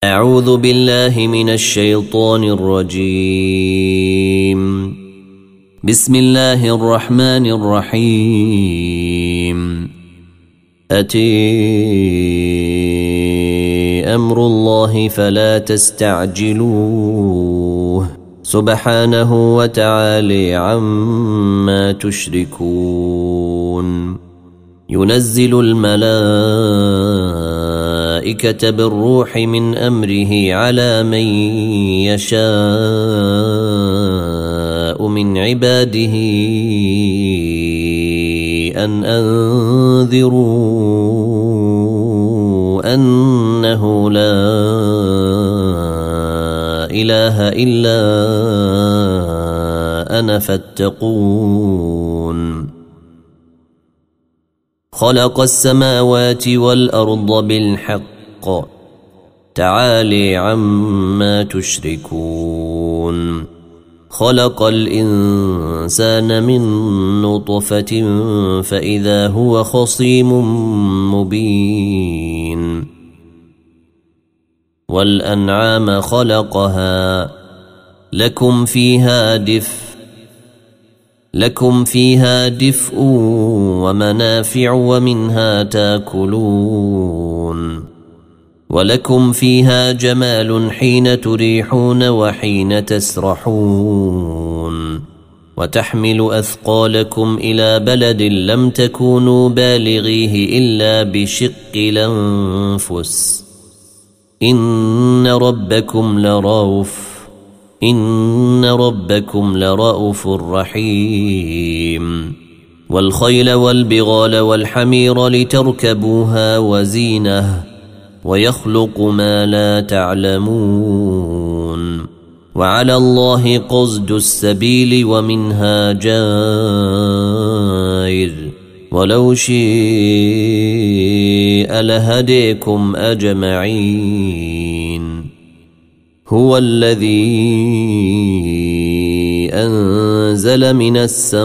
أعوذ بالله من الشيطان الرجيم. بسم الله الرحمن الرحيم. أتي أمر الله فلا تستعجلوه سبحانه وتعالى عما تشركون. ينزل الملائكة بالروح من أمره على من يشاء من عباده أن أنذروا أنه لا إله إلا أنا فاتقون. خلق السماوات والأرض بالحق تعالى عما تشركون. خلق الإنسان من نطفة فإذا هو خصيم مبين. والأنعام خلقها لكم فيها دفء ومنافع ومنها تاكلون. ولكم فيها جمال حين تريحون وحين تسرحون. وتحمل أثقالكم إلى بلد لم تكونوا بالغيه إلا بشق الأنفس. إن ربكم لرؤوف رحيم. والخيل والبغال والحمير لتركبوها وزينة ويخلق ما لا تعلمون. وعلى الله قصد السبيل ومنها جائر ولو شيء لهديكم أجمعين. هو الذي أنزل من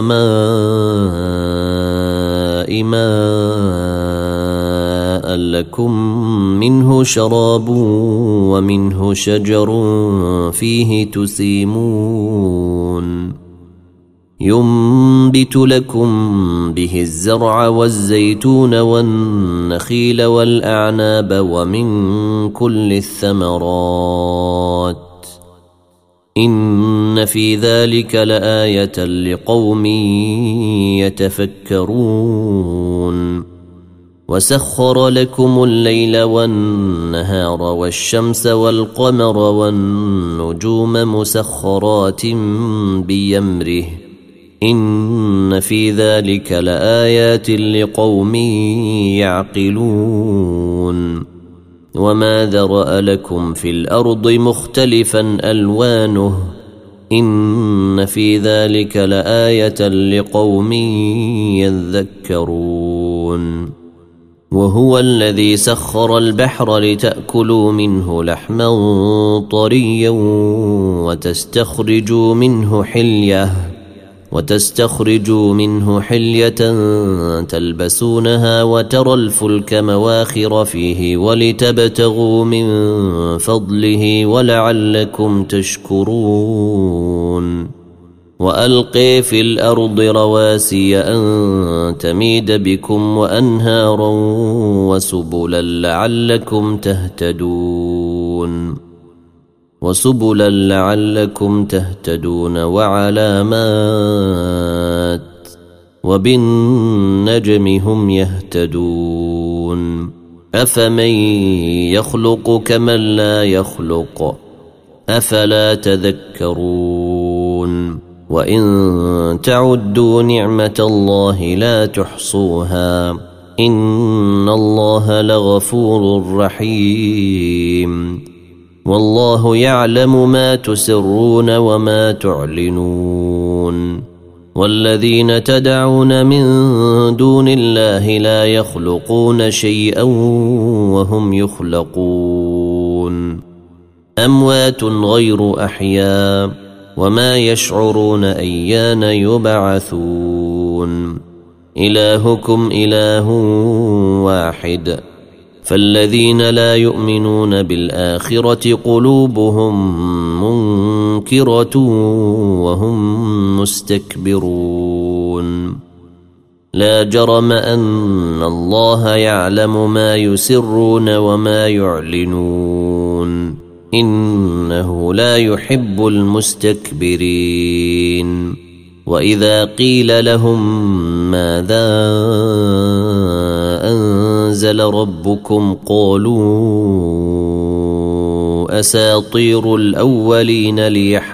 السماء ماء لكم منه شراب ومنه شجر فيه تسيمون. ينبت لكم به الزرع والزيتون والنخيل والأعناب ومن كل الثمرات. إن في ذلك لآية لقوم يتفكرون. وسخر لكم الليل والنهار والشمس والقمر والنجوم مسخرات بأمره. إن في ذلك لآيات لقوم يعقلون. وما ذرأ لكم في الأرض مختلفا ألوانه. إن في ذلك لآية لقوم يذكرون. وهو الذي سخر البحر لتأكلوا منه لحما طريا وتستخرجوا منه حلية تلبسونها وترى الفلك مواخر فيه ولتبتغوا من فضله ولعلكم تشكرون. وألقي في الأرض رواسي أن تميد بكم وأنهارا وسبلا لعلكم تهتدون وعلامات وبالنجم هم يهتدون. أفمن يخلق كمن لا يخلق أفلا تذكرون. وإن تعدوا نعمة الله لا تحصوها. إن الله لغفور رحيم. والله يعلم ما تسرون وما تعلنون. والذين تدعون من دون الله لا يخلقون شيئا وهم يخلقون. أموات غير أحياء وما يشعرون أيان يبعثون. إلهكم إله واحد فالذين لا يؤمنون بالآخرة قلوبهم منكرة وهم مستكبرون لا جرم أن الله يعلم ما يسرون وما يعلنون إنه لا يحب المستكبرين وإذا قيل لهم ماذا أنزل ربكم قالوا أساطير الأولين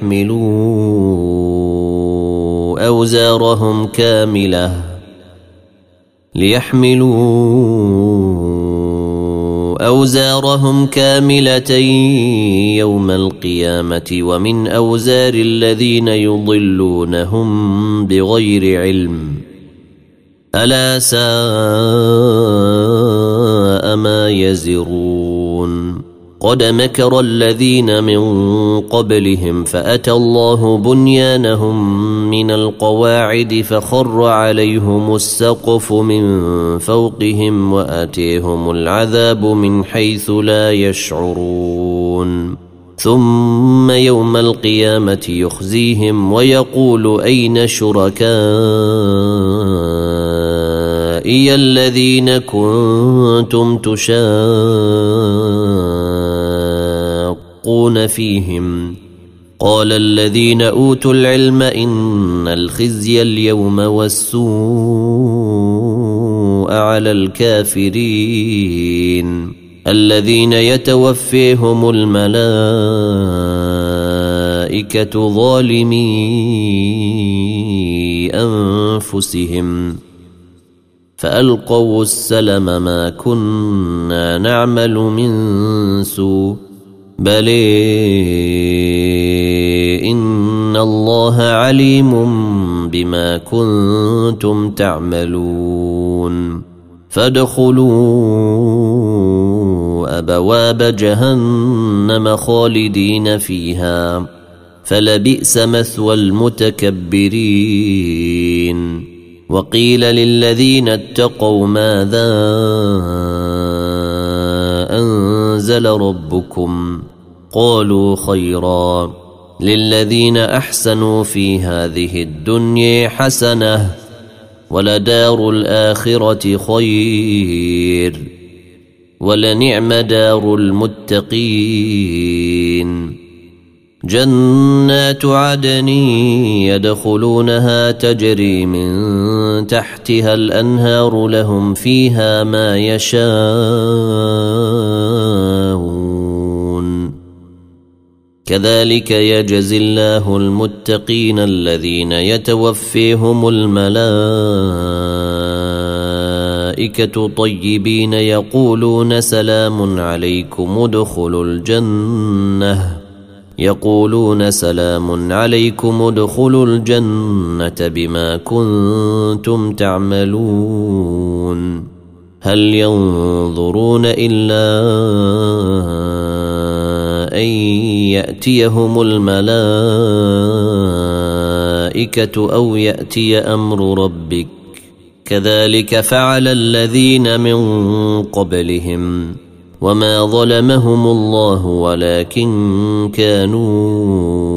ليحملوا أوزارهم كاملة يوم القيامة ومن أوزار الذين يضلونهم بغير علم ألا ساء ما يزرون قد مكر الذين من قبلهم فأتى الله بنيانهم من القواعد فخر عليهم السقف من فوقهم وآتيهم العذاب من حيث لا يشعرون ثم يوم القيامة يخزيهم ويقول أين شركائي الذين كنتم تشاقون فيهم قال الذين أوتوا العلم إن الخزي اليوم والسوء على الكافرين الذين يتوفيهم الملائكة ظالمي أنفسهم فألقوا السلم ما كنا نعمل من سوء بل إن الله عليم بما كنتم تعملون فادخلوا أبواب جهنم خالدين فيها فلبئس مثوى المتكبرين وقيل للذين اتقوا ماذا أنزل ربكم قالوا خيرا للذين أحسنوا في هذه الدنيا حسنة ولدار الآخرة خير ولنعم دار المتقين جنات عدن يدخلونها تجري من تحتها الأنهار لهم فيها ما يشاءون كذلك يجزي الله المتقين الذين يتوفيهم الملائكة طيبين يقولون سلام عليكم ادخلوا الجنة بما كنتم تعملون هل ينظرون إلا أن يأتيهم الملائكة أو يأتي أمر ربك كذلك فعل الذين من قبلهم وما ظلمهم الله ولكن كانوا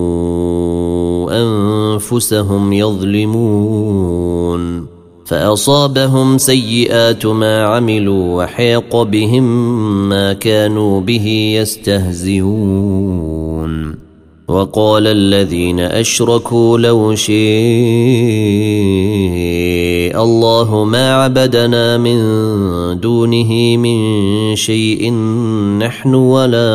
أنفسهم يظلمون فأصابهم سيئات ما عملوا وحيق بهم ما كانوا به يستهزئون وقال الذين أشركوا لو شاء الله ما عبدنا من دونه من شيء نحن ولا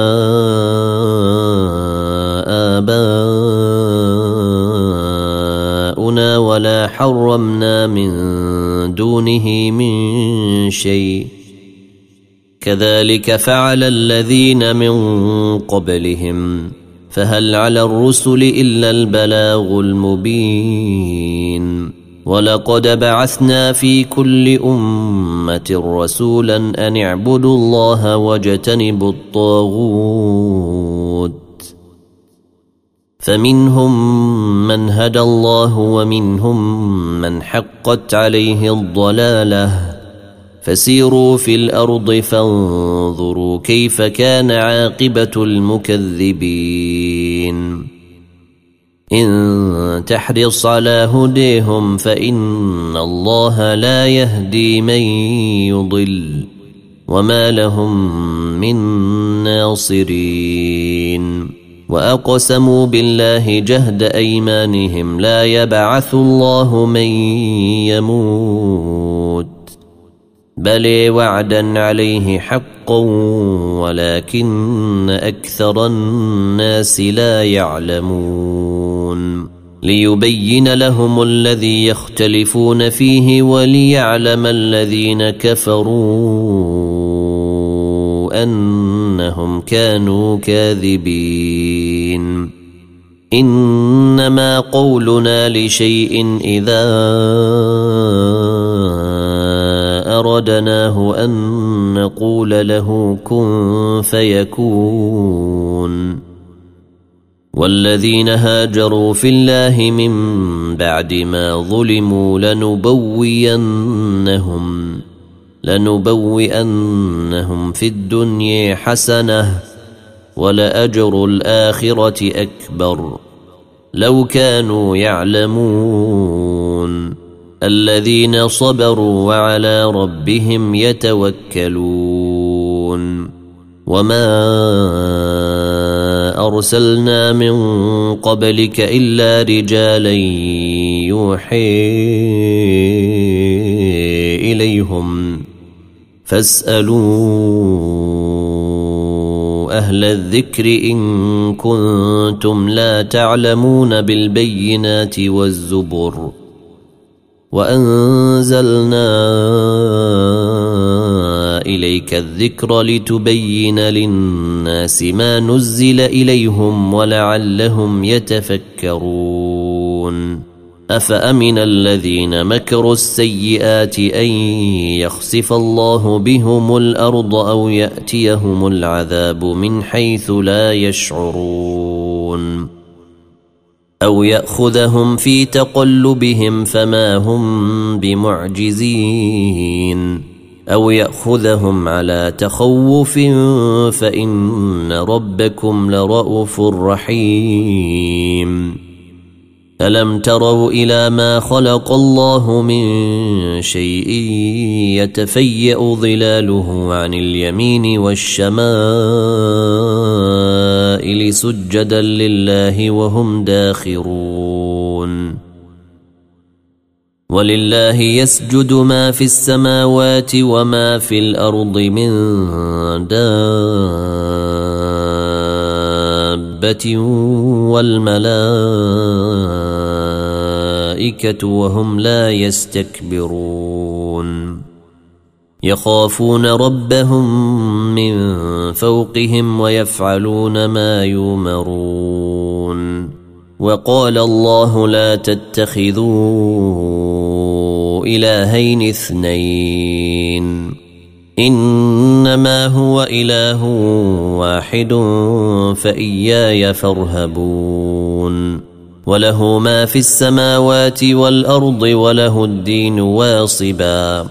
آباؤنا ولا حرمنا من دونه من شيء كذلك فعل الذين من قبلهم فهل على الرسل إلا البلاغ المبين ولقد بعثنا في كل أمة رسولا أن اعبدوا الله واجتنبوا الطاغوت فمنهم من هدى الله ومنهم من حقت عليه الضلالة فسيروا في الأرض فانظروا كيف كان عاقبة المكذبين إن تحرص على هديهم فإن الله لا يهدي من يضل وما لهم من ناصرين وأقسموا بالله جهد أيمانهم لا يبعث الله من يموت بل وعدا عليه حقا ولكن أكثر الناس لا يعلمون ليبين لهم الذي يختلفون فيه وليعلم الذين كفروا أنهم كانوا كاذبين إنما قولنا لشيء إذا أردناه أن نقول له كن فيكون والذين هاجروا في الله من بعد ما ظلموا لنبوئنهم في الدنيا حسنة ولأجر الآخرة أكبر لو كانوا يعلمون الذين صبروا وعلى ربهم يتوكلون وما أرسلنا من قبلك إلا رجالا يوحي إليهم فاسألوا أهل الذكر إن كنتم لا تعلمون بالبينات والزبر وأنزلنا إليك الذكر لتبين للناس ما نزل إليهم ولعلهم يتفكرون أفأمن الذين مكروا السيئات أن يخسف الله بهم الأرض أو يأتيهم العذاب من حيث لا يشعرون أو يأخذهم في تقلبهم فما هم بمعجزين أو يأخذهم على تخوف فإن ربكم لرؤوف رحيم ألم تروا إلى ما خلق الله من شيء يتفيأ ظلاله عن اليمين والشمائل سجدا لله وهم داخرون ولله يسجد ما في السماوات وما في الأرض من دابة والملائكة وهم لا يستكبرون يخافون ربهم من فوقهم ويفعلون ما يؤمرون وقال الله لا تتخذوا إلهين اثنين إنما هو إله واحد فإياي فارهبون وله ما في السماوات والأرض وله الدين واصبا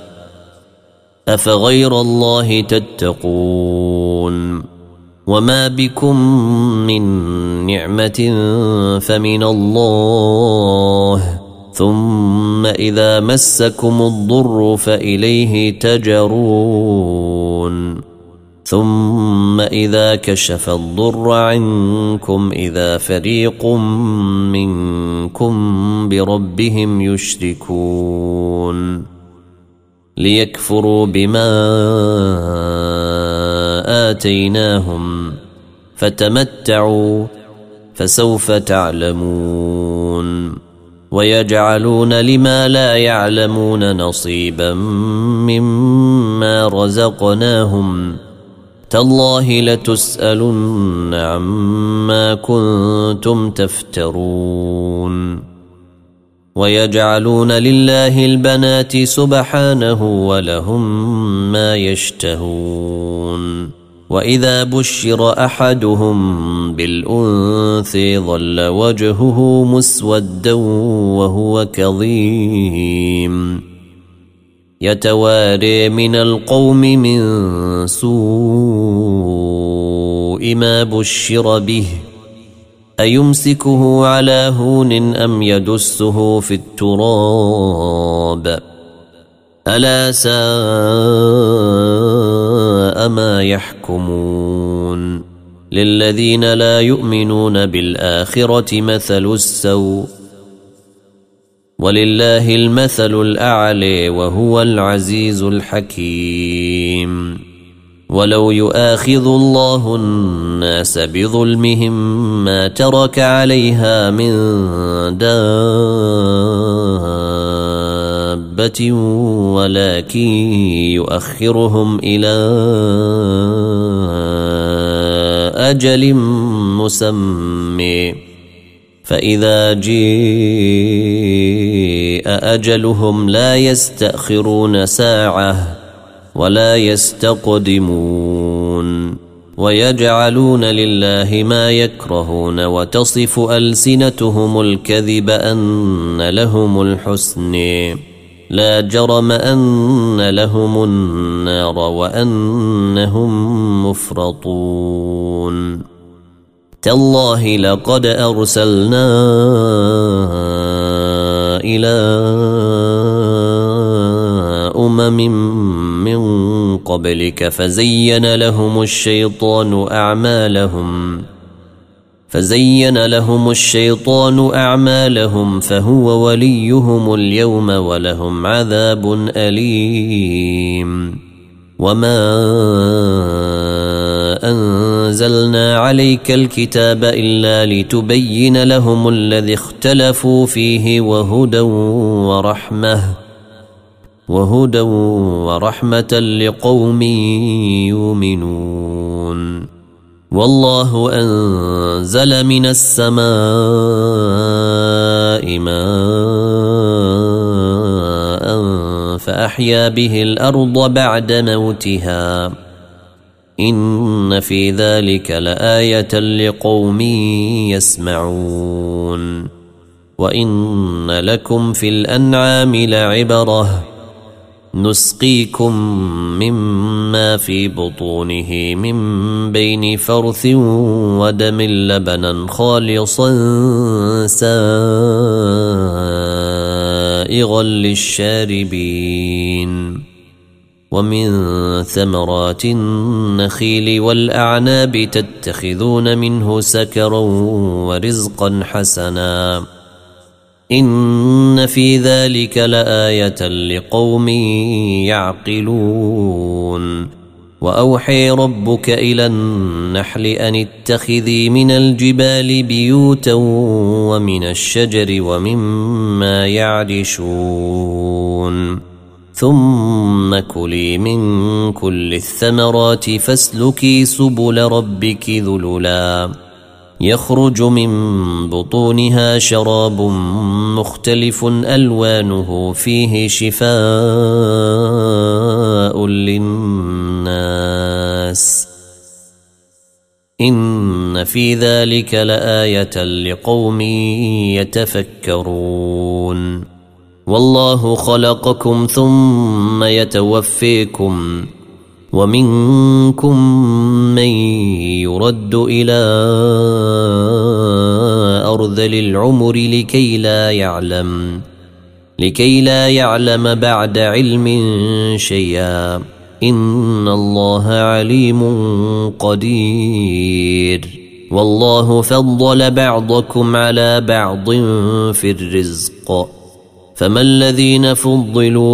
أفغير الله تتقون وما بكم من نعمة فمن الله ثم إذا مسكم الضر فإليه تجرون ثم إذا كشف الضر عنكم إذا فريق منكم بربهم يشركون ليكفروا بما آتيناهم فتمتعوا فسوف تعلمون ويجعلون لما لا يعلمون نصيبا مما رزقناهم تالله لتسألن عما كنتم تفترون ويجعلون لله البنات سبحانه ولهم ما يشتهون وإذا بشر أحدهم بالأنثى ظل وجهه مسودا وهو كظيم يتواري من القوم من سوء ما بشر به أيمسكه على هون أم يدسه في التراب ألا ساء ما يحكمون للذين لا يؤمنون بالآخرة مثل السوء ولله المثل الأعلى وهو العزيز الحكيم ولو يؤاخذ الله الناس بظلمهم ما ترك عليها من دابة ولكن يؤخرهم إلى أجل مسمى فإذا جاء أجلهم لا يستأخرون ساعة ولا يستقدمون ويجعلون لله ما يكرهون وتصف ألسنتهم الكذب أن لهم الحسن لا جرم أن لهم النار وأنهم مفرطون تالله لقد أرسلنا إلى من قبلك فزين لهم الشيطان أعمالهم فهو وليهم اليوم ولهم عذاب أليم وما أنزلنا عليك الكتاب إلا لتبين لهم الذي اختلفوا فيه وهدى ورحمة لقوم يؤمنون والله أنزل من السماء ماء فأحيا به الأرض بعد موتها إن في ذلك لآية لقوم يسمعون وإن لكم في الأنعام لعبرة نسقيكم مما في بطونه من بين فرث ودم لبنا خالصا سائغا للشاربين ومن ثمرات النخيل والأعناب تتخذون منه سكرا ورزقا حسنا إن في ذلك لآية لقوم يعقلون وأوحي ربك إلى النحل أن اتخذي من الجبال بيوتا ومن الشجر ومما يعرشون ثم كلي من كل الثمرات فاسلكي سبل ربك ذللا يخرج من بطونها شراب مختلف ألوانه فيه شفاء للناس إن في ذلك لآية لقوم يتفكرون والله خلقكم ثم يتوفيكم ومنكم من يرد إلى أرذل العمر لكي لا يعلم بعد علم شيئا إن الله عليم قدير والله فضل بعضكم على بعض في الرزق فما الذين فضلوا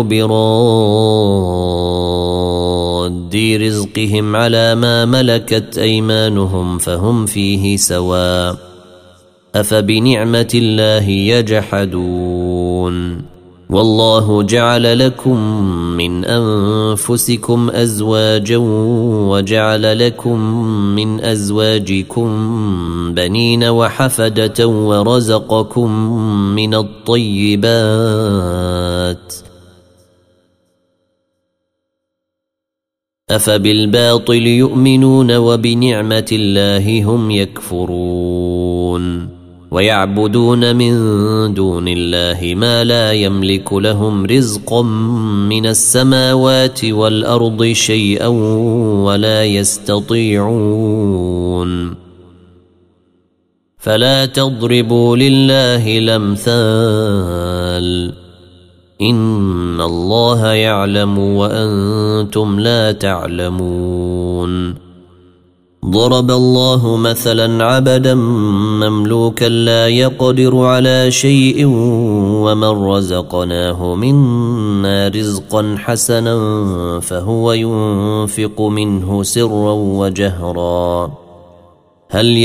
براد رزقهم على ما ملكت أيمانهم فهم فيه سواء أفبنعمة الله يجحدون والله جعل لكم من أنفسكم أزواجا وجعل لكم من أزواجكم بنين وحفدة ورزقكم من الطيبات أفبالباطل يؤمنون وبنعمة الله هم يكفرون ويعبدون من دون الله ما لا يملك لهم رزقا من السماوات والأرض شيئا ولا يستطيعون فلا تضربوا لله الأمثال إن الله يعلم وأنتم لا تعلمون ضرب الله مثلا عبدا مملوكا لا يقدر على شيء ومن رزقناه منا رزقا حسنا فهو ينفق منه سرا وجهرا هل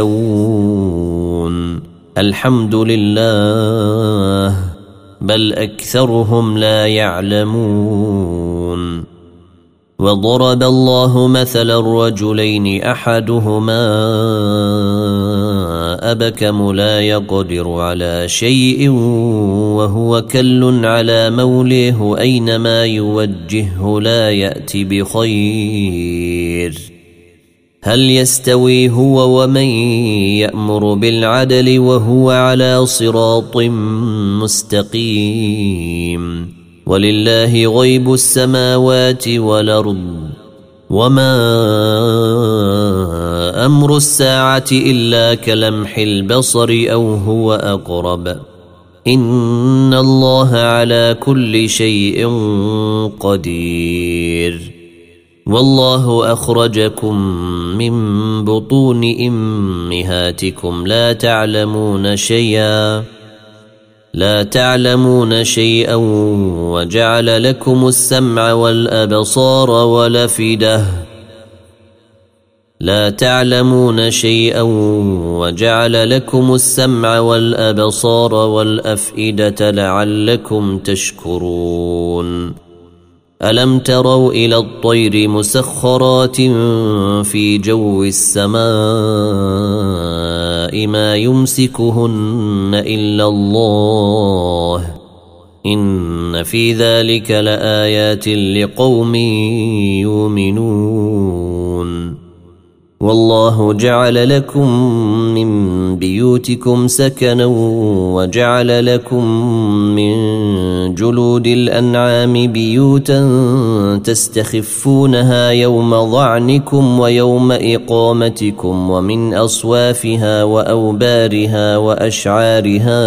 يستوون الحمد لله بل أكثرهم لا يعلمون وضرب الله مثلا رجلين أحدهما أبكم لا يقدر على شيء وهو كل على موليه أينما يوجهه لا يأتي بخير هل يستوي هو ومن يأمر بالعدل وهو على صراط مستقيم ولله غيب السماوات والأرض وما أمر الساعة إلا كلمح البصر أو هو أقرب إن الله على كل شيء قدير والله أخرجكم من بطون أمهاتكم لا تعلمون شيئا وجعل لكم السمع والأبصار والأفئدة لعلكم تشكرون ألم تروا إلى الطير مسخرات في جو السماء ما يمسكهن إلا الله إن في ذلك لآيات لقوم يؤمنون والله جعل لكم من بيوتكم سكنا وجعل لكم من جلود الأنعام بيوتا تستخفونها يوم ظعنكم ويوم إقامتكم ومن أصوافها وأوبارها وأشعارها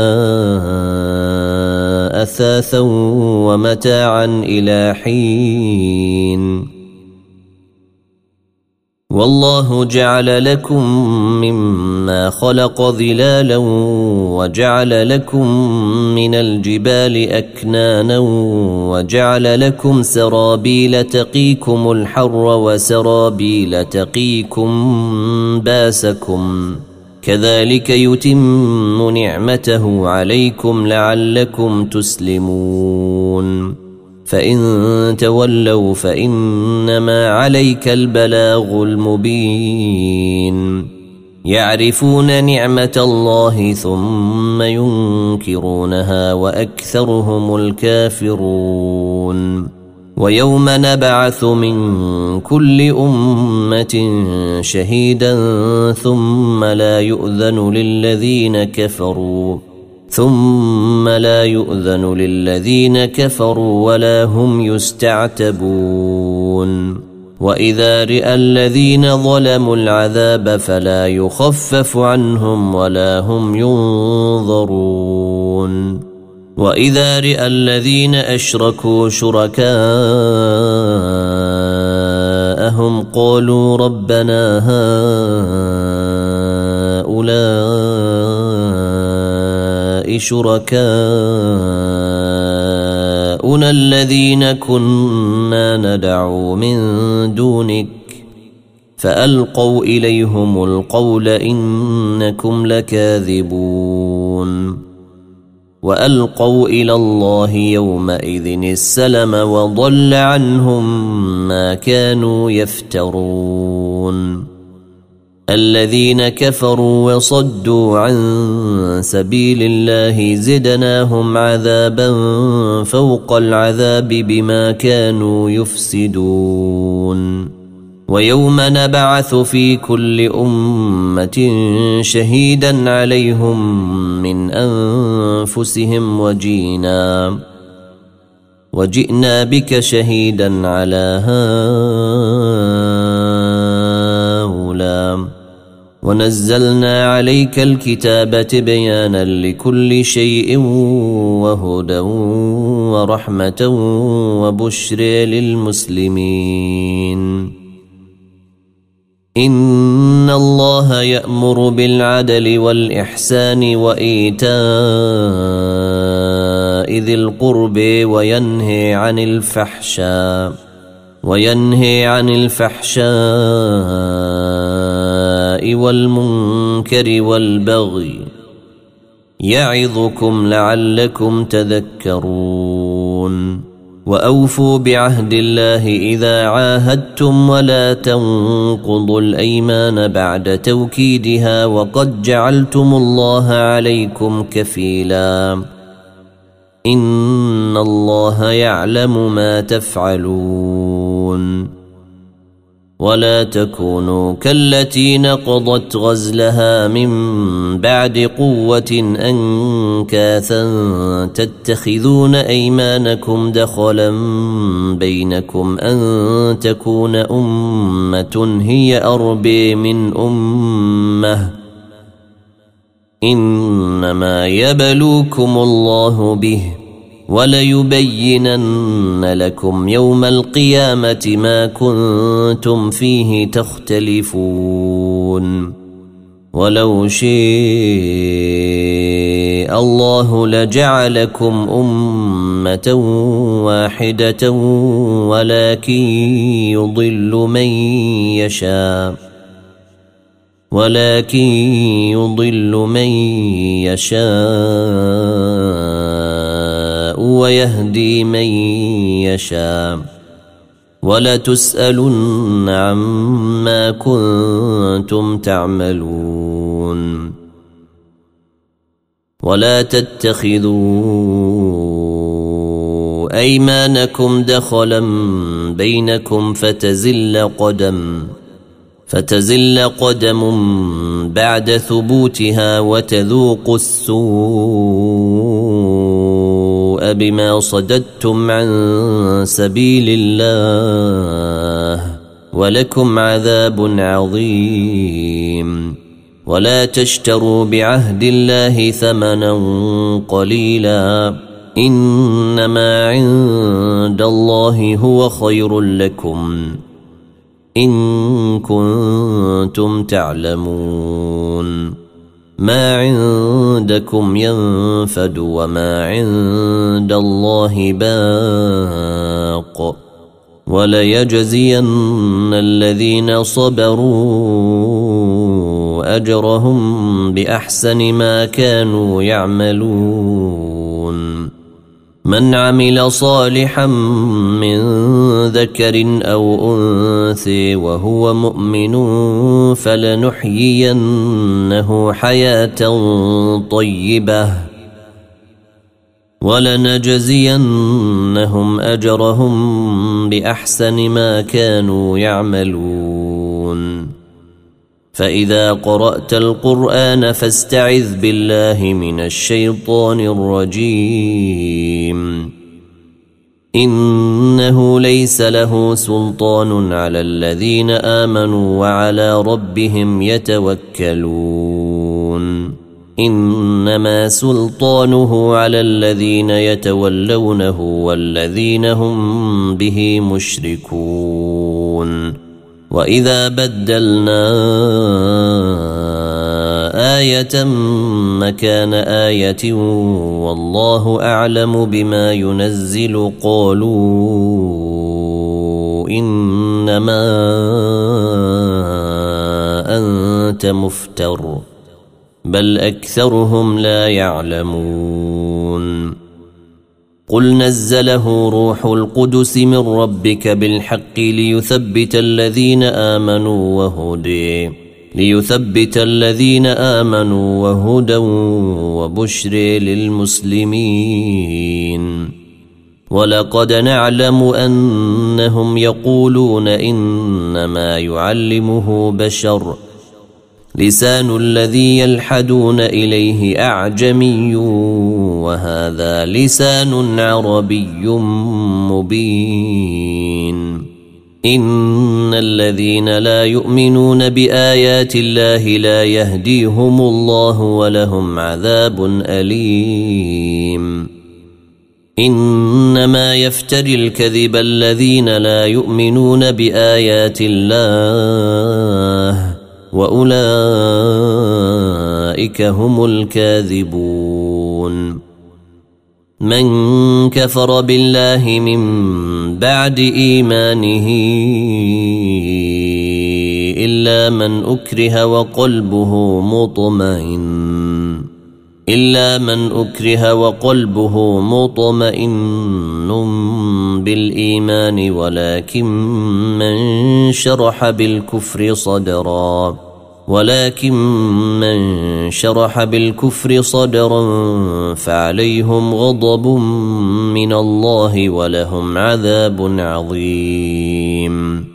أثاثا ومتاعا إلى حين والله جعل لكم مما خلق ظلالا وجعل لكم من الجبال أكنانا وجعل لكم سرابيل تقيكم الحر وسرابيل تقيكم باسكم كذلك يتم نعمته عليكم لعلكم تسلمون فإن تولوا فإنما عليك البلاغ المبين يعرفون نعمة الله ثم ينكرونها وأكثرهم الكافرون ويوم نبعث من كل أمة شهيدا ثم لا يؤذن للذين كفروا ولا هم يستعتبون وإذا رأى الذين ظلموا العذاب فلا يخفف عنهم ولا هم ينظرون وإذا رأى الذين أشركوا شركاءهم قالوا ربنا هؤلاء شركاؤنا الذين كنا ندعو من دونك فألقوا إليهم القول إنكم لكاذبون وألقوا إلى الله يومئذ السلم وضل عنهم ما كانوا يفترون الذين كفروا وصدوا عن سبيل الله زدناهم عذابا فوق العذاب بما كانوا يفسدون ويوم نبعث في كل أمة شهيدا عليهم من أنفسهم وجئنا بك شهيدا على هؤلاء ونزلنا عليك الكتاب تبيانا لكل شيء وهدى ورحمة وبشر للمسلمين. إن الله يأمر بالعدل والإحسان وإيتاء ذي القرب وينهي عن الفحشاء والمنكر والبغي يعظكم لعلكم تذكرون. وأوفوا بعهد الله إذا عاهدتم ولا تنقضوا الأيمان بعد توكيدها وقد جعلتم الله عليكم كفيلا إن الله يعلم ما تفعلون. ولا تكونوا كالتي نقضت غزلها من بعد قوة أنكاثا تتخذون أيمانكم دخلا بينكم أن تكون أمة هي أربى من أمة إنما يبلوكم الله به وليبينن لكم يوم القيامة ما كنتم فيه تختلفون. ولو شاء الله لجعلكم أمة واحدة ولكن يضل من يشاء ويهدي من يشاء ولتسألن عما كنتم تعملون. ولا تتخذوا أيمانكم دخلا بينكم فتزل قدم بعد ثبوتها وتذوقوا السوء بما صددتم عن سبيل الله ولكم عذاب عظيم. ولا تشتروا بعهد الله ثمنا قليلا إنما عند الله هو خير لكم إن كنتم تعلمون. ما عندكم ينفد وما عند الله باق وليجزين الذين صبروا أجرهم بأحسن ما كانوا يعملون. من عمل صالحا من ذكر أو أنثى وهو مؤمن فلنحيينه حياة طيبة ولنجزينهم أجرهم بأحسن ما كانوا يعملون. فإذا قرأت القرآن فاستعذ بالله من الشيطان الرجيم. إنه ليس له سلطان على الذين آمنوا وعلى ربهم يتوكلون. إنما سلطانه على الذين يتولونه والذين هم به مشركون. وإذا بدلنا آية مكان آية والله أعلم بما ينزل قالوا إنما أنت مفتر بل أكثرهم لا يعلمون. قل نزله روح القدس من ربك بالحق ليثبت الذين آمنوا وهدى وبشر للمسلمين. ولقد نعلم أنهم يقولون إنما يعلمه بشر لسان الذي يلحدون إليه أعجمي وهذا لسان عربي مبين إن الذين لا يؤمنون بآيات الله لا يهديهم الله ولهم عذاب أليم إنما يفتري الكذب الذين لا يؤمنون بآيات الله وأولئك هم الكاذبون من كفر بالله من بعد إيمانه إلا من أكره وقلبه مطمئن بالإيمان ولكن من شرح بالكفر صدرا فعليهم غضب من الله ولهم عذاب عظيم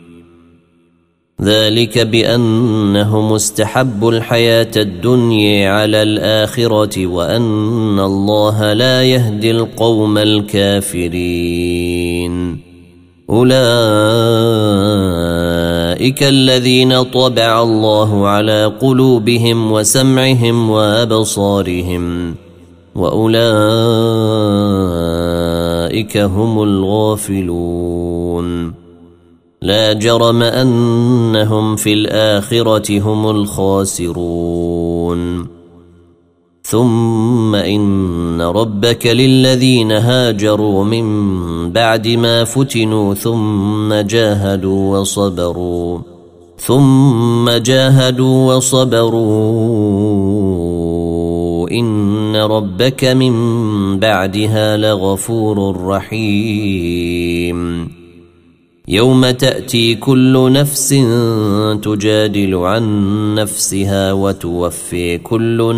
ذلك بأنهم استحبوا الحياة الدنيا على الآخرة وأن الله لا يهدي القوم الكافرين أولئك الذين طبع الله على قلوبهم وسمعهم وأبصارهم وأولئك هم الغافلون لا جرم أنهم في الآخرة هم الخاسرون ثم إن ربك للذين هاجروا من بعد ما فتنوا ثم جاهدوا وصبروا إن ربك من بعدها لغفور رحيم يوم تأتي كل نفس تجادل عن نفسها وتوفي كل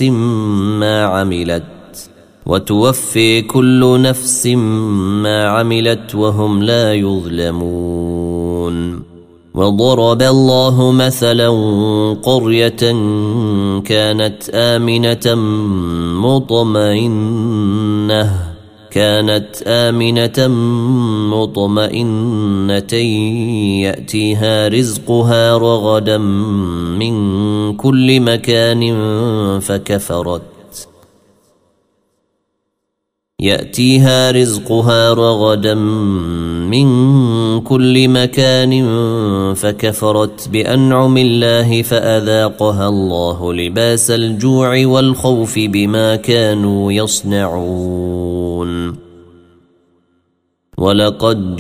نفس ما عملت وهم لا يظلمون وضرب الله مثلا قرية كانت آمنة مطمئنة يأتيها رزقها رغدا من كل مكان فكفرت بأنعم الله فأذاقها الله لباس الجوع والخوف بما كانوا يصنعون ولقد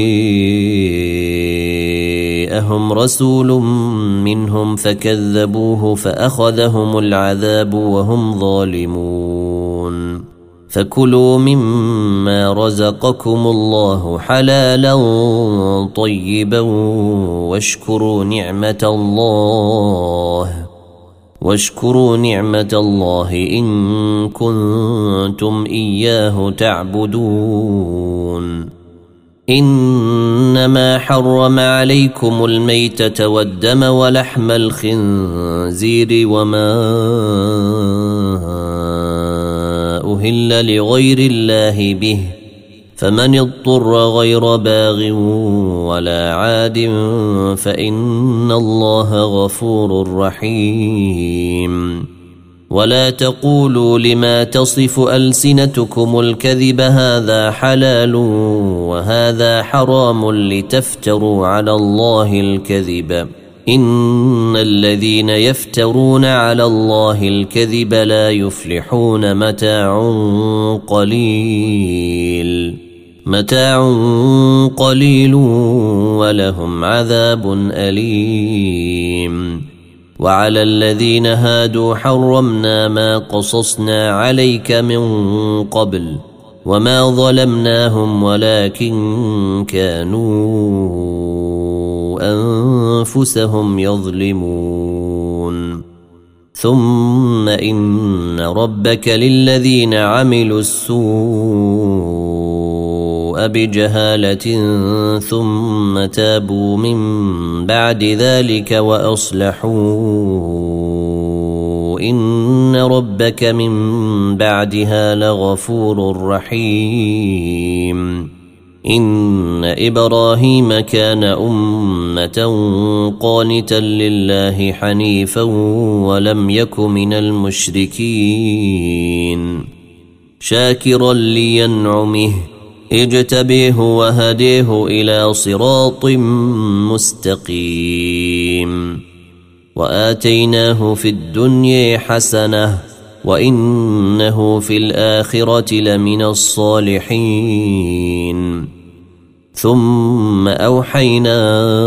جاءهم رسول منهم فكذبوه فأخذهم العذاب وهم ظالمون فكلوا مما رزقكم الله حلالا طيبا واشكروا نعمة الله إن كنتم إياه تعبدون إنما حرم عليكم الميتة والدم ولحم الخنزير وما أهل لغير الله به فمن اضطر غير باغ ولا عاد فإن الله غفور رحيم ولا تقولوا لما تصف ألسنتكم الكذب هذا حلال وهذا حرام لتفتروا على الله الكذب إن الذين يفترون على الله الكذب لا يفلحون متاع قليل ولهم عذاب أليم وعلى الذين هادوا حرمنا ما قصصنا عليك من قبل وما ظلمناهم ولكن كانوا أنفسهم يظلمون ثم إن ربك للذين عملوا السوء بجهالة ثم تابوا من بعد ذلك وأصلحوا إن ربك من بعدها لغفور رحيم. إن إبراهيم كان أمة قانتا لله حنيفا ولم يك من المشركين شاكرا لينعمه اجتبيه وهديه إلى صراط مستقيم وآتيناه في الدنيا حسنة وإنه في الآخرة لمن الصالحين. ثم أوحينا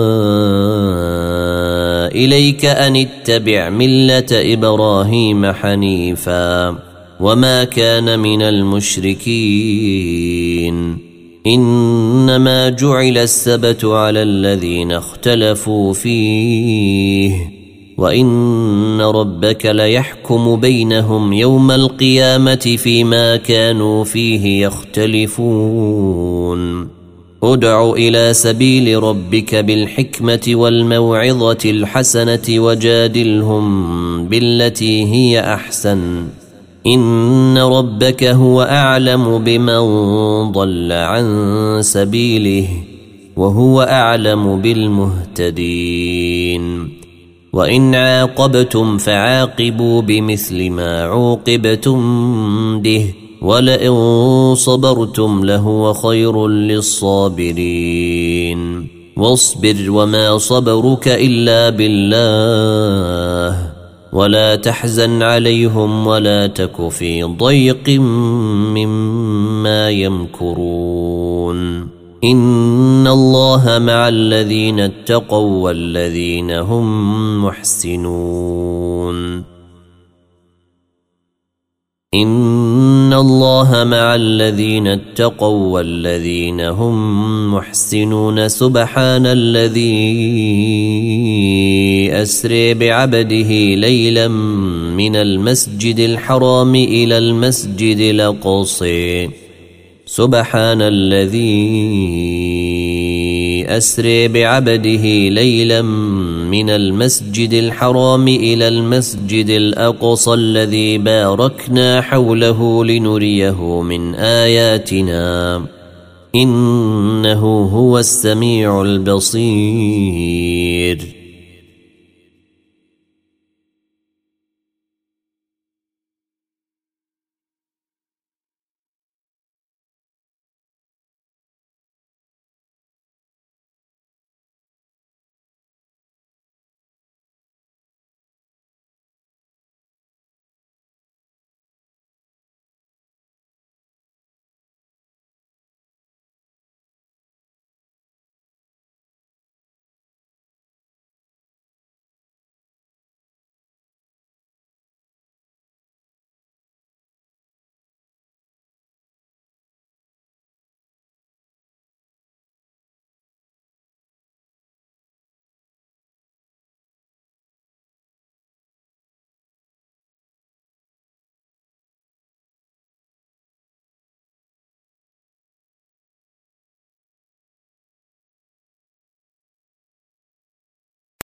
إليك أن اتبع ملة إبراهيم حنيفا وما كان من المشركين. إنما جعل السبت على الذين اختلفوا فيه وإن ربك ليحكم بينهم يوم القيامة فيما كانوا فيه يختلفون. ادع إلى سبيل ربك بالحكمة والموعظة الحسنة وجادلهم بالتي هي أحسن إن ربك هو أعلم بمن ضل عن سبيله وهو أعلم بالمهتدين. وإن عاقبتم فعاقبوا بمثل ما عوقبتم به ولئن صبرتم لهو خير للصابرين. واصبر وما صبرك إلا بالله ولا تحزن عليهم ولا تك في ضيق مما يمكرون. إن الله مع الذين اتقوا والذين هم محسنون. إن الله مع الذين اتقوا والذين هم محسنون. سبحان الذي أسري بعبده ليلا من المسجد الحرام إلى المسجد الأقصى. سبحان الذي أسري بعبده ليلا من المسجد الحرام إلى المسجد الأقصى الذي باركنا حوله لنريه من آياتنا إنه هو السميع البصير.